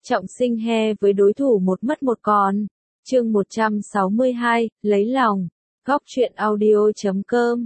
Trọng Sinh he với đối thủ một mất một còn. Chương 162, lấy lòng. Góc truyện audio.com.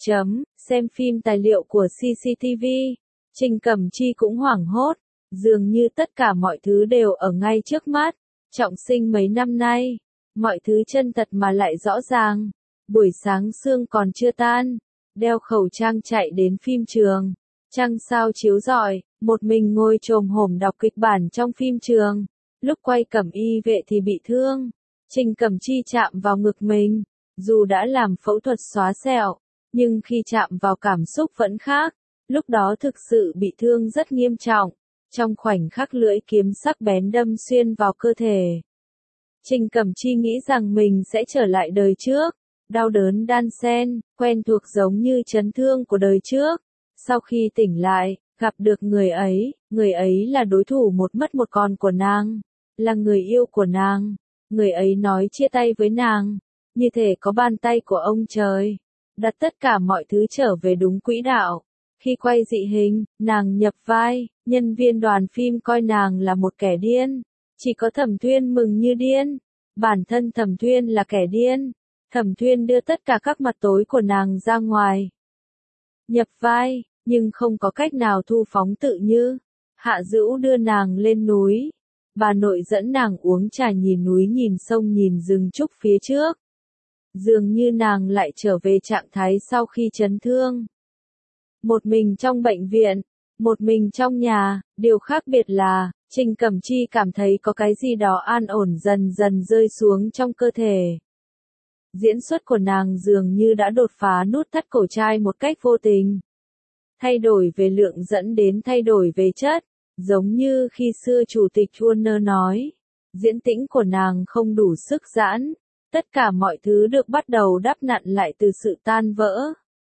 Xem phim tài liệu của CCTV. Trình Cẩm Chi cũng hoảng hốt, dường như tất cả mọi thứ đều ở ngay trước mắt. Trọng Sinh mấy năm nay, mọi thứ chân thật mà lại rõ ràng. Buổi sáng sương còn chưa tan, đeo khẩu trang chạy đến phim trường. Trăng sao chiếu rọi, một mình ngồi chồm hổm đọc kịch bản trong phim trường. Lúc quay cẩm y vệ thì bị thương. Trình Cẩm Chi chạm vào ngực mình. Dù đã làm phẫu thuật xóa sẹo, nhưng khi chạm vào cảm xúc vẫn khác. Lúc đó thực sự bị thương rất nghiêm trọng. Trong khoảnh khắc lưỡi kiếm sắc bén đâm xuyên vào cơ thể, Trình Cẩm Chi nghĩ rằng mình sẽ trở lại đời trước. Đau đớn đan xen, quen thuộc giống như chấn thương của đời trước. Sau khi tỉnh lại, gặp được người ấy là đối thủ một mất một còn của nàng, là người yêu của nàng. Người ấy nói chia tay với nàng, như thể có bàn tay của ông trời, đặt tất cả mọi thứ trở về đúng quỹ đạo. Khi quay dị hình, nàng nhập vai, nhân viên đoàn phim coi nàng là một kẻ điên. Chỉ có Thẩm Thuyên mừng như điên. Bản thân Thẩm Thuyên là kẻ điên. Thẩm Thuyên đưa tất cả các mặt tối của nàng ra ngoài. Nhập vai, nhưng không có cách nào thu phóng tự như. Hạ Dữu đưa nàng lên núi. Bà nội dẫn nàng uống trà nhìn núi nhìn sông nhìn rừng trúc phía trước. Dường như nàng lại trở về trạng thái sau khi chấn thương. Một mình trong bệnh viện, một mình trong nhà, điều khác biệt là, Trình Cẩm Chi cảm thấy có cái gì đó an ổn dần dần rơi xuống trong cơ thể. Diễn xuất của nàng dường như đã đột phá nút thắt cổ trai một cách vô tình. Thay đổi về lượng dẫn đến thay đổi về chất, giống như khi xưa Chủ tịch Warner nói, diễn tĩnh của nàng không đủ sức giãn, tất cả mọi thứ được bắt đầu đắp nặn lại từ sự tan vỡ.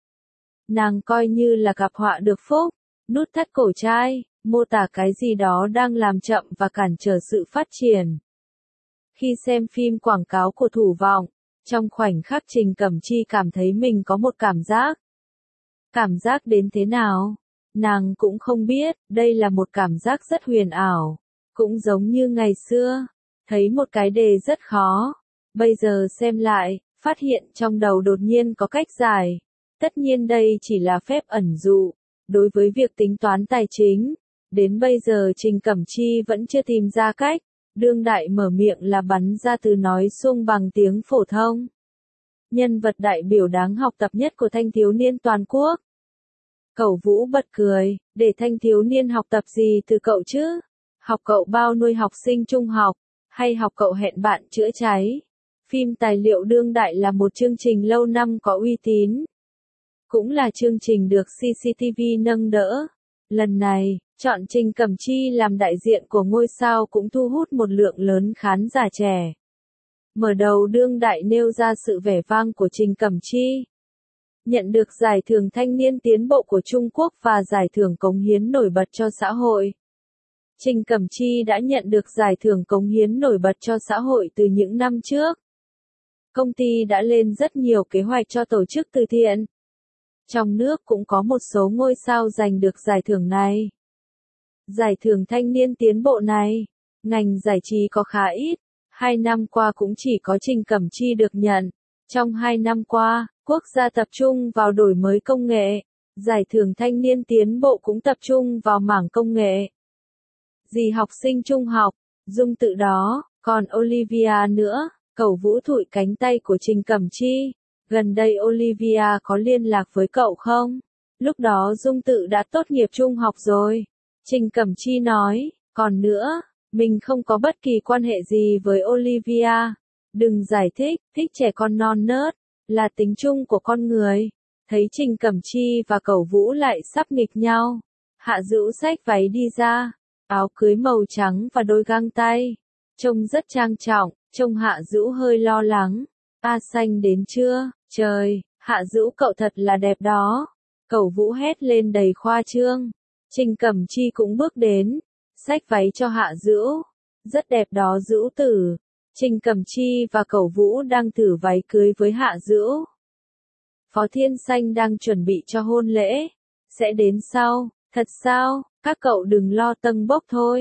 Nàng coi như là gặp họa được phúc, nút thắt cổ trai, mô tả cái gì đó đang làm chậm và cản trở sự phát triển. Khi xem phim quảng cáo của Thủ Vọng, trong khoảnh khắc Trình Cẩm Chi cảm thấy mình có một cảm giác. Cảm giác đến thế nào? Nàng cũng không biết, đây là một cảm giác rất huyền ảo. Cũng giống như ngày xưa, thấy một cái đề rất khó. Bây giờ xem lại, phát hiện trong đầu đột nhiên có cách giải. Tất nhiên đây chỉ là phép ẩn dụ. Đối với việc tính toán tài chính, đến bây giờ Trình Cẩm Chi vẫn chưa tìm ra cách. Đương đại mở miệng là bắn ra từ nói suông bằng tiếng phổ thông. Nhân vật đại biểu đáng học tập nhất của thanh thiếu niên toàn quốc. Cẩu Vũ bật cười, để thanh thiếu niên học tập gì từ cậu chứ? Học cậu bao nuôi học sinh trung học, hay học cậu hẹn bạn chữa cháy? Phim tài liệu đương đại là một chương trình lâu năm có uy tín. Cũng là chương trình được CCTV nâng đỡ. Lần này, chọn Trình Cẩm Chi làm đại diện của ngôi sao cũng thu hút một lượng lớn khán giả trẻ. Mở đầu đương đại nêu ra sự vẻ vang của Trình Cẩm Chi. Nhận được giải thưởng thanh niên tiến bộ của Trung Quốc và giải thưởng cống hiến nổi bật cho xã hội. Trình Cẩm Chi đã nhận được giải thưởng cống hiến nổi bật cho xã hội từ những năm trước. Công ty đã lên rất nhiều kế hoạch cho tổ chức từ thiện. Trong nước cũng có một số ngôi sao giành được giải thưởng này. Giải thưởng thanh niên tiến bộ này, ngành giải trí có khá ít. 2 năm qua cũng chỉ có Trình Cẩm Chi được nhận. Trong 2 năm qua, quốc gia tập trung vào đổi mới công nghệ. Giải thưởng thanh niên tiến bộ cũng tập trung vào mảng công nghệ. Dì học sinh trung học, Dung Tự đó, còn Olivia nữa, Cẩu Vũ thụi cánh tay của Trình Cẩm Chi. Gần đây Olivia có liên lạc với cậu không? Lúc đó Dung Tự đã tốt nghiệp trung học rồi. Trình Cẩm Chi nói, còn nữa, mình không có bất kỳ quan hệ gì với Olivia. Đừng giải thích trẻ con non nớt, là tính chung của con người. Thấy Trình Cẩm Chi và Cẩu Vũ lại sắp nghịch nhau. Hạ Dữu xách váy đi ra, áo cưới màu trắng và đôi găng tay. Trông rất trang trọng, trông Hạ Dữu hơi lo lắng. A Xanh đến chưa? Trời, Hạ Dữu cậu thật là đẹp đó. Cẩu Vũ hét lên đầy khoa trương. Trình Cẩm Chi cũng bước đến, xách váy cho Hạ Dữu. Rất đẹp đó Dữu tử. Trình Cẩm Chi và Cẩu Vũ đang thử váy cưới với Hạ Dữu. Phó Thiên Xanh đang chuẩn bị cho hôn lễ. Sẽ đến sau, thật sao? Các cậu đừng lo tâng bốc thôi.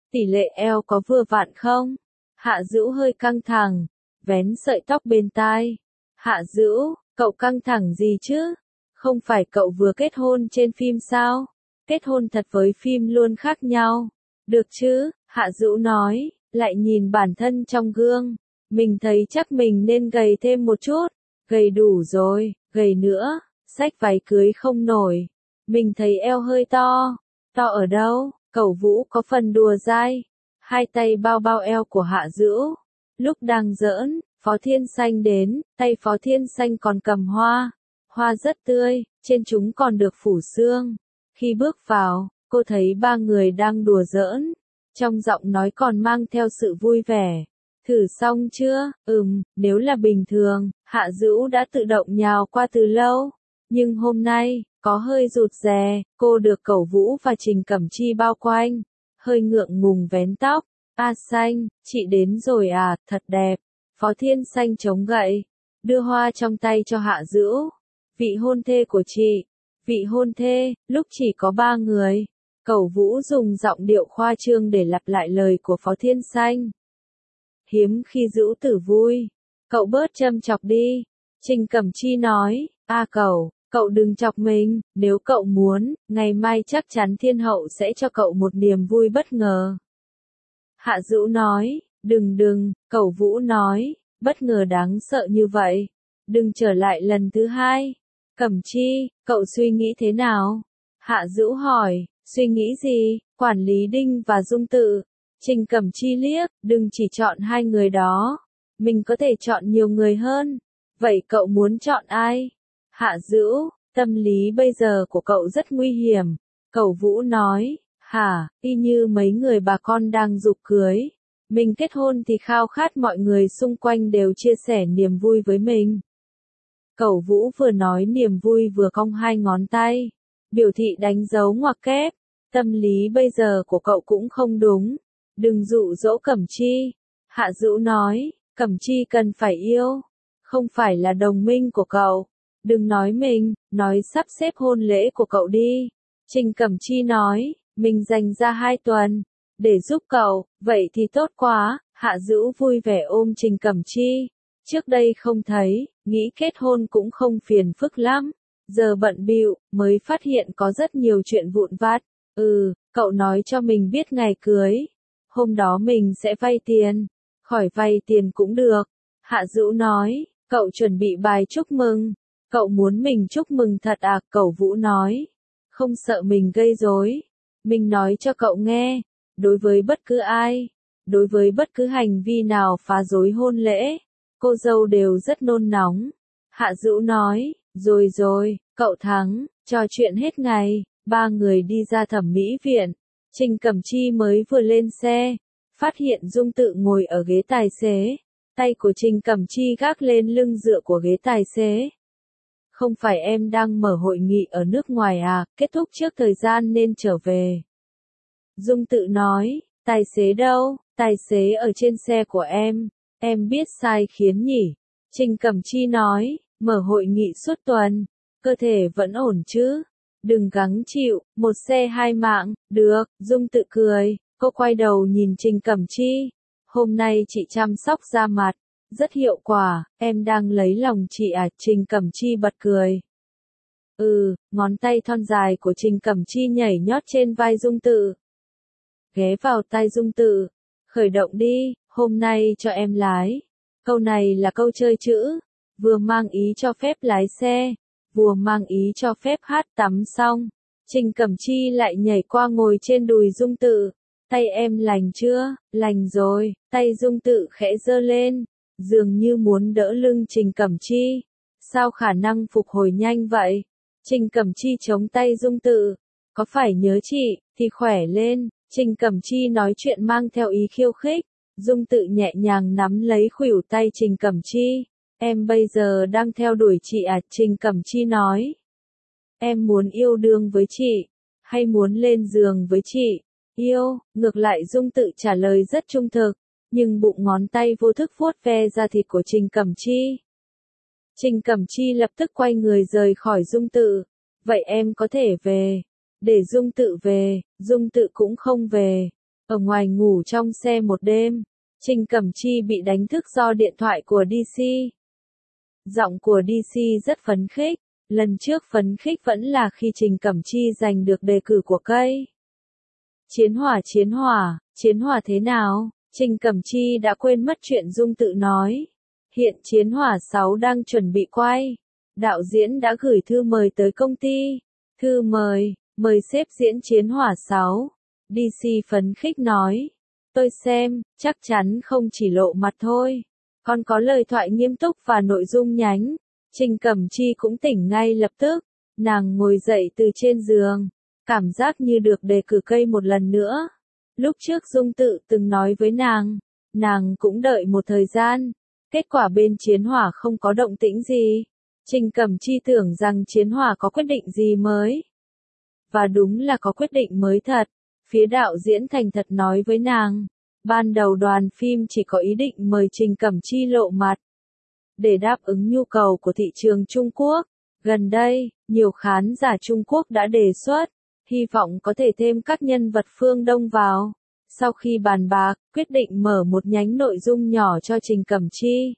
Tỷ lệ eo có vừa vặn không? Hạ Dữu hơi căng thẳng, vén sợi tóc bên tai. Hạ Dữu, cậu căng thẳng gì chứ? Không phải cậu vừa kết hôn trên phim sao? Kết hôn thật với phim luôn khác nhau. Được chứ, Hạ Dữu nói, lại nhìn bản thân trong gương. Mình thấy chắc mình nên gầy thêm một chút. Gầy đủ rồi, gầy nữa, xách váy cưới không nổi. Mình thấy eo hơi to. To ở đâu? Cẩu Vũ có phần đùa dai. Hai tay bao bao eo của Hạ Dữu. Lúc đang giỡn, Phó Thiên Xanh đến, tay Phó Thiên Xanh còn cầm hoa. Hoa rất tươi, trên chúng còn được phủ sương. Khi bước vào, cô thấy ba người đang đùa giỡn. Trong giọng nói còn mang theo sự vui vẻ. Thử xong chưa? Nếu là bình thường, Hạ Dữu đã tự động nhào qua từ lâu. Nhưng hôm nay, có hơi rụt rè, cô được Cẩu Vũ và Trình Cẩm Chi bao quanh. Hơi ngượng ngùng vén tóc. A Xanh, chị đến rồi à, thật đẹp. Phó Thiên Xanh chống gậy, đưa hoa trong tay cho Hạ Dữu. Vị hôn thê của chị. Vị hôn thê, lúc chỉ có 3 người. Cẩu Vũ dùng giọng điệu khoa trương để lặp lại lời của Phó Thiên Xanh. Hiếm khi Dữu Tử vui. Cậu bớt châm chọc đi. Trình Cẩm Chi nói, cậu đừng chọc mình, nếu cậu muốn, ngày mai chắc chắn Thiên Hậu sẽ cho cậu một niềm vui bất ngờ. Hạ Dữu nói, đừng, Cẩu Vũ nói, bất ngờ đáng sợ như vậy. Đừng trở lại lần thứ 2. Cẩm Chi, cậu suy nghĩ thế nào? Hạ Dữu hỏi, suy nghĩ gì? Quản lý Đinh và Dung Tự. Trình Cẩm Chi liếc, đừng chỉ chọn 2 người đó. Mình có thể chọn nhiều người hơn. Vậy cậu muốn chọn ai? Hạ Dữu, tâm lý bây giờ của cậu rất nguy hiểm. Cẩu Vũ nói, hả, y như mấy người bà con đang giục cưới. Mình kết hôn thì khao khát mọi người xung quanh đều chia sẻ niềm vui với mình. Cẩu Vũ vừa nói niềm vui vừa cong 2 ngón tay. Biểu thị đánh dấu ngoặc kép. Tâm lý bây giờ của cậu cũng không đúng. Đừng dụ dỗ Cẩm Chi. Hạ Dữu nói, Cẩm Chi cần phải yêu. Không phải là đồng minh của cậu. Đừng nói mình, nói sắp xếp hôn lễ của cậu đi. Trình Cẩm Chi nói, mình dành ra 2 tuần. Để giúp cậu, vậy thì tốt quá. Hạ Dữu vui vẻ ôm Trình Cẩm Chi. Trước đây không thấy, nghĩ kết hôn cũng không phiền phức lắm. Giờ bận bịu mới phát hiện có rất nhiều chuyện vụn vặt. Cậu nói cho mình biết ngày cưới. Hôm đó mình sẽ vay tiền. Khỏi vay tiền cũng được. Hạ Dữu nói, cậu chuẩn bị bài chúc mừng. Cậu muốn mình chúc mừng thật à? Cẩu Vũ nói. Không sợ mình gây rối. Mình nói cho cậu nghe. Đối với bất cứ ai, đối với bất cứ hành vi nào phá rối hôn lễ, cô dâu đều rất nôn nóng. Hạ Dữu nói, rồi, cậu thắng. Trò chuyện hết ngày, 3 người đi ra thẩm mỹ viện. Trình Cẩm Chi mới vừa lên xe, phát hiện Dung Tự ngồi ở ghế tài xế. Tay của Trình Cẩm Chi gác lên lưng dựa của ghế tài xế. Không phải em đang mở hội nghị ở nước ngoài à, kết thúc trước thời gian nên trở về. Dung Tự nói, tài xế đâu? Tài xế ở trên xe của em biết sai khiến nhỉ? Trình Cẩm Chi nói, mở hội nghị suốt tuần, cơ thể vẫn ổn chứ? Đừng gắng chịu, 1 xe 2 mạng, được. Dung Tự cười, cô quay đầu nhìn Trình Cẩm Chi. Hôm nay chị chăm sóc da mặt, rất hiệu quả, em đang lấy lòng chị à? Trình Cẩm Chi bật cười. Ngón tay thon dài của Trình Cẩm Chi nhảy nhót trên vai Dung Tự. Ghé vào tai Dung Tự, khởi động đi, hôm nay cho em lái. Câu này là câu chơi chữ, vừa mang ý cho phép lái xe, vừa mang ý cho phép hát tắm xong. Trình Cẩm Chi lại nhảy qua ngồi trên đùi Dung Tự. Tay em lành chưa? Lành rồi. Tay Dung Tự khẽ giơ lên, dường như muốn đỡ lưng Trình Cẩm Chi. Sao khả năng phục hồi nhanh vậy? Trình Cẩm Chi chống tay Dung Tự. Có phải nhớ chị, thì khỏe lên. Trình Cẩm Chi nói chuyện mang theo ý khiêu khích. Dung Tự nhẹ nhàng nắm lấy khuỷu tay Trình Cẩm Chi. Em bây giờ đang theo đuổi chị à? Trình Cẩm Chi nói. Em muốn yêu đương với chị, hay muốn lên giường với chị? Yêu. Ngược lại Dung Tự trả lời rất trung thực, nhưng bụng ngón tay vô thức vuốt ve da thịt của Trình Cẩm Chi. Trình Cẩm Chi lập tức quay người rời khỏi Dung Tự. Vậy em có thể về. Để Dung Tự về, Dung Tự cũng không về. Ở ngoài ngủ trong xe một đêm, Trình Cẩm Chi bị đánh thức do điện thoại của DC. Giọng của DC rất phấn khích, lần trước phấn khích vẫn là khi Trình Cẩm Chi giành được đề cử của cây. Chiến hỏa thế nào? Trình Cẩm Chi đã quên mất chuyện Dung Tự nói. Hiện Chiến hỏa 6 đang chuẩn bị quay. Đạo diễn đã gửi thư mời tới công ty. Thư mời xếp diễn Chiến hỏa 6. DC phấn khích nói. Tôi xem, chắc chắn không chỉ lộ mặt thôi. Còn có lời thoại nghiêm túc và nội dung nhánh. Trình Cẩm Chi cũng tỉnh ngay lập tức. Nàng ngồi dậy từ trên giường. Cảm giác như được đề cử cây một lần nữa. Lúc trước Dung Tự từng nói với nàng cũng đợi một thời gian. Kết quả bên Chiến hỏa không có động tĩnh gì. Trình Cẩm Chi tưởng rằng Chiến hỏa có quyết định gì mới. Và đúng là có quyết định mới thật. Phía đạo diễn thành thật nói với nàng. Ban đầu đoàn phim chỉ có ý định mời Trình Cẩm Chi lộ mặt. Để đáp ứng nhu cầu của thị trường Trung Quốc. Gần đây, nhiều khán giả Trung Quốc đã đề xuất. Hy vọng có thể thêm các nhân vật phương Đông vào. Sau khi bàn bạc, quyết định mở một nhánh nội dung nhỏ cho Trình Cẩm Chi.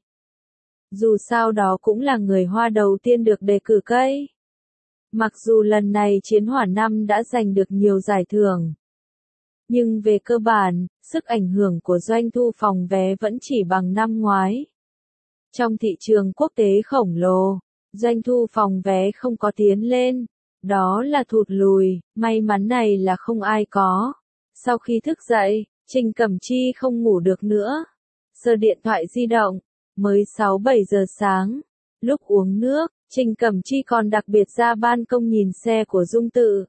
Dù sao đó cũng là người Hoa đầu tiên được đề cử cây. Mặc dù lần này Chiến hỏa 5 đã giành được nhiều giải thưởng. Nhưng về cơ bản, sức ảnh hưởng của doanh thu phòng vé vẫn chỉ bằng năm ngoái. Trong thị trường quốc tế khổng lồ, doanh thu phòng vé không có tiến lên. Đó là thụt lùi, may mắn này là không ai có. Sau khi thức dậy, Trình Cẩm Chi không ngủ được nữa. Sờ điện thoại di động, mới 6-7 giờ sáng. Lúc uống nước, Trình Cẩm Chi còn đặc biệt ra ban công nhìn xe của Dung Tự.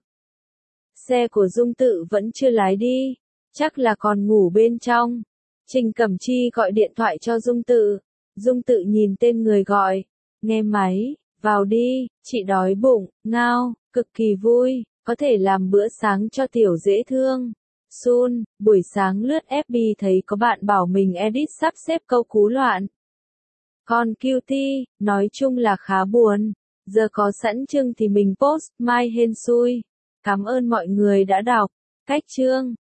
Xe của Dung Tự vẫn chưa lái đi, chắc là còn ngủ bên trong. Trình Cẩm Chi gọi điện thoại cho Dung Tự. Dung Tự nhìn tên người gọi, nghe máy, vào đi, chị đói bụng, ngao, cực kỳ vui, có thể làm bữa sáng cho tiểu dễ thương. Sun, buổi sáng lướt FB thấy có bạn bảo mình edit sắp xếp câu cú loạn. Còn Cutie, nói chung là khá buồn. Giờ có sẵn chương thì mình post, mai hên xui. Cảm ơn mọi người đã đọc. Cách chương.